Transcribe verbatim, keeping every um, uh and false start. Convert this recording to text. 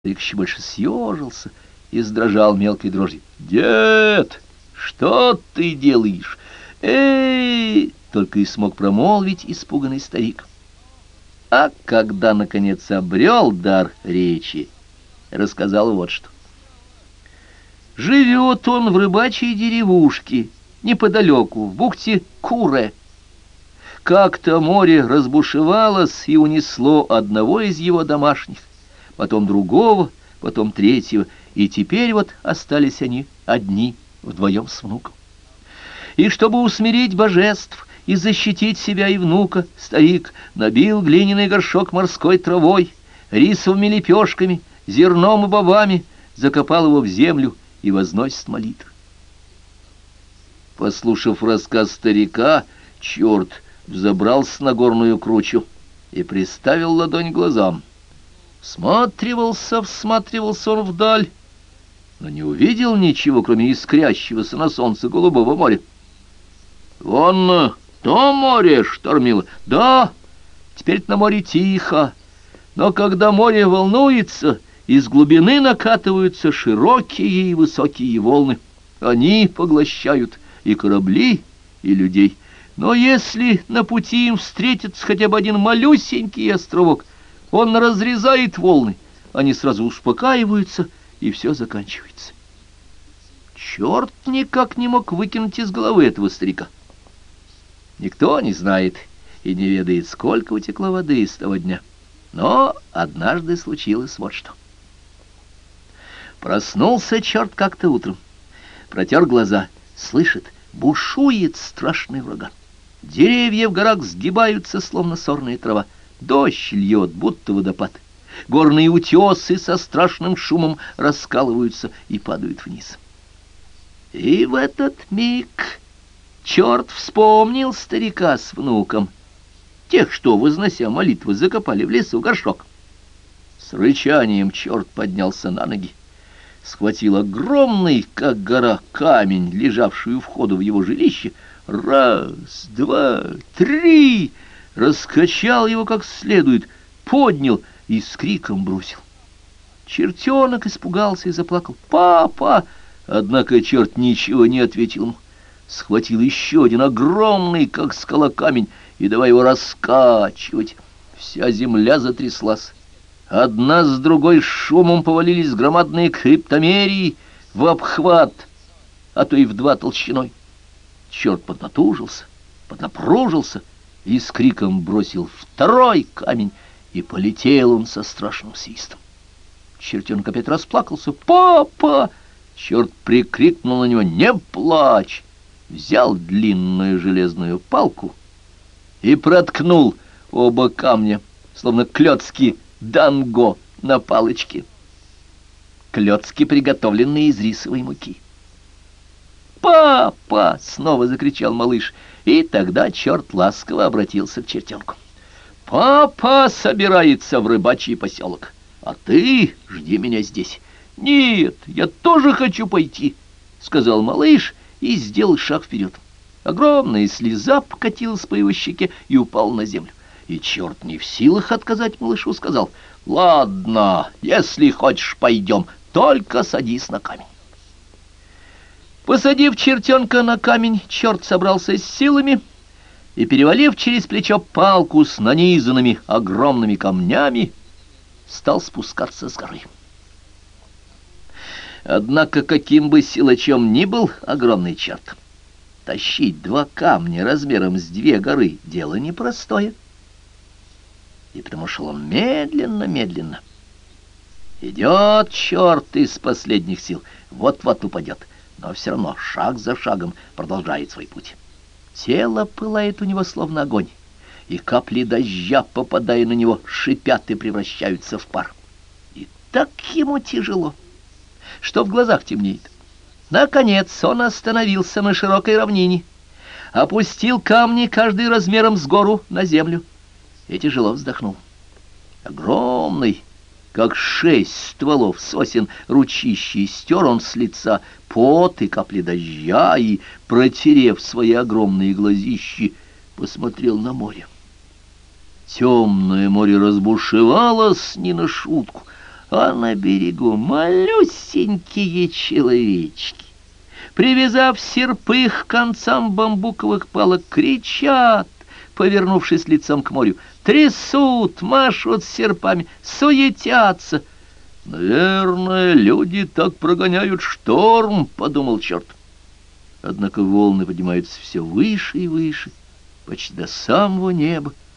Старик еще больше съежился и задрожал мелкой дрожью. «Дед, что ты делаешь? Эй!» — только и смог промолвить испуганный старик. А когда, наконец, обрел дар речи, рассказал вот что. Живет он в рыбачьей деревушке, неподалеку, в бухте Куре. Как-то море разбушевалось и унесло одного из его домашних, потом другого, потом третьего, и теперь вот остались они одни, вдвоем с внуком. И чтобы усмирить божеств и защитить себя и внука, старик набил глиняный горшок морской травой, рисовыми лепешками, зерном и бобами, закопал его в землю и возносит молитвы. Послушав рассказ старика, черт взобрался на горную кручу и приставил ладонь к глазам. Всматривался, всматривался он вдаль, но не увидел ничего, кроме искрящегося на солнце голубого моря. «Вон то море штормило». «Да, теперь на море тихо, но когда море волнуется, из глубины накатываются широкие и высокие волны. Они поглощают и корабли, и людей. Но если на пути им встретится хотя бы один малюсенький островок, он разрезает волны, они сразу успокаиваются, и все заканчивается». Черт никак не мог выкинуть из головы этого старика. Никто не знает и не ведает, сколько утекло воды с того дня. Но однажды случилось вот что. Проснулся черт как-то утром, протер глаза, слышит, бушует страшный ураган. Деревья в горах сгибаются, словно сорная трава. Дождь льет, будто водопад. Горные утесы со страшным шумом раскалываются и падают вниз. И в этот миг черт вспомнил старика с внуком, тех, что, вознося молитвы, закопали в лесу горшок. С рычанием черт поднялся на ноги, схватил огромный, как гора, камень, лежавший у входа в его жилище, раз, два, три, раскачал его как следует, поднял и с криком бросил. Чертенок испугался и заплакал. «Папа!» Однако черт ничего не ответил ему. Схватил еще один огромный, как скала, камень и давай его раскачивать. Вся земля затряслась. Одна с другой шумом повалились громадные криптомерии в обхват, а то и в два толщиной. Черт поднатужился, поднапружился и с криком бросил второй камень, и полетел он со страшным свистом. Чертенок опять расплакался. «Папа!» Черт прикрикнул на него: «Не плачь!» Взял длинную железную палку и проткнул оба камня, словно клёцки данго на палочке. Клёцки, приготовленные из рисовой муки. «Папа!» — снова закричал малыш, и тогда черт ласково обратился к чертенку. «Папа собирается в рыбачий поселок, а ты жди меня здесь». «Нет, я тоже хочу пойти», — сказал малыш и сделал шаг вперед. Огромная слеза покатилась по его щеке и упал на землю. И черт, не в силах отказать малышу, сказал: «Ладно, если хочешь, пойдем, только садись на камень». Посадив чертенка на камень, черт собрался с силами и, перевалив через плечо палку с нанизанными огромными камнями, стал спускаться с горы. Однако, каким бы силачом ни был огромный черт, тащить два камня размером с две горы — дело непростое. И потому шел он медленно-медленно. Идет черт из последних сил, вот-вот упадет, но все равно шаг за шагом продолжает свой путь. Тело пылает у него словно огонь, и капли дождя, попадая на него, шипят и превращаются в пар. И так ему тяжело, что в глазах темнеет. Наконец он остановился на широкой равнине, опустил камни, каждый размером с гору, на землю, и тяжело вздохнул. Огромный, как шесть стволов сосен, ручищей стер он с лица пот и капли дождя, и, протерев свои огромные глазищи, посмотрел на море. Темное море разбушевалось не на шутку. А на берегу малюсенькие человечки, привязав серпы к концам бамбуковых палок, кричат, повернувшись лицом к морю, трясут, машут серпами, суетятся. «Наверное, люди так прогоняют шторм», — подумал черт. Однако волны поднимаются все выше и выше, почти до самого неба.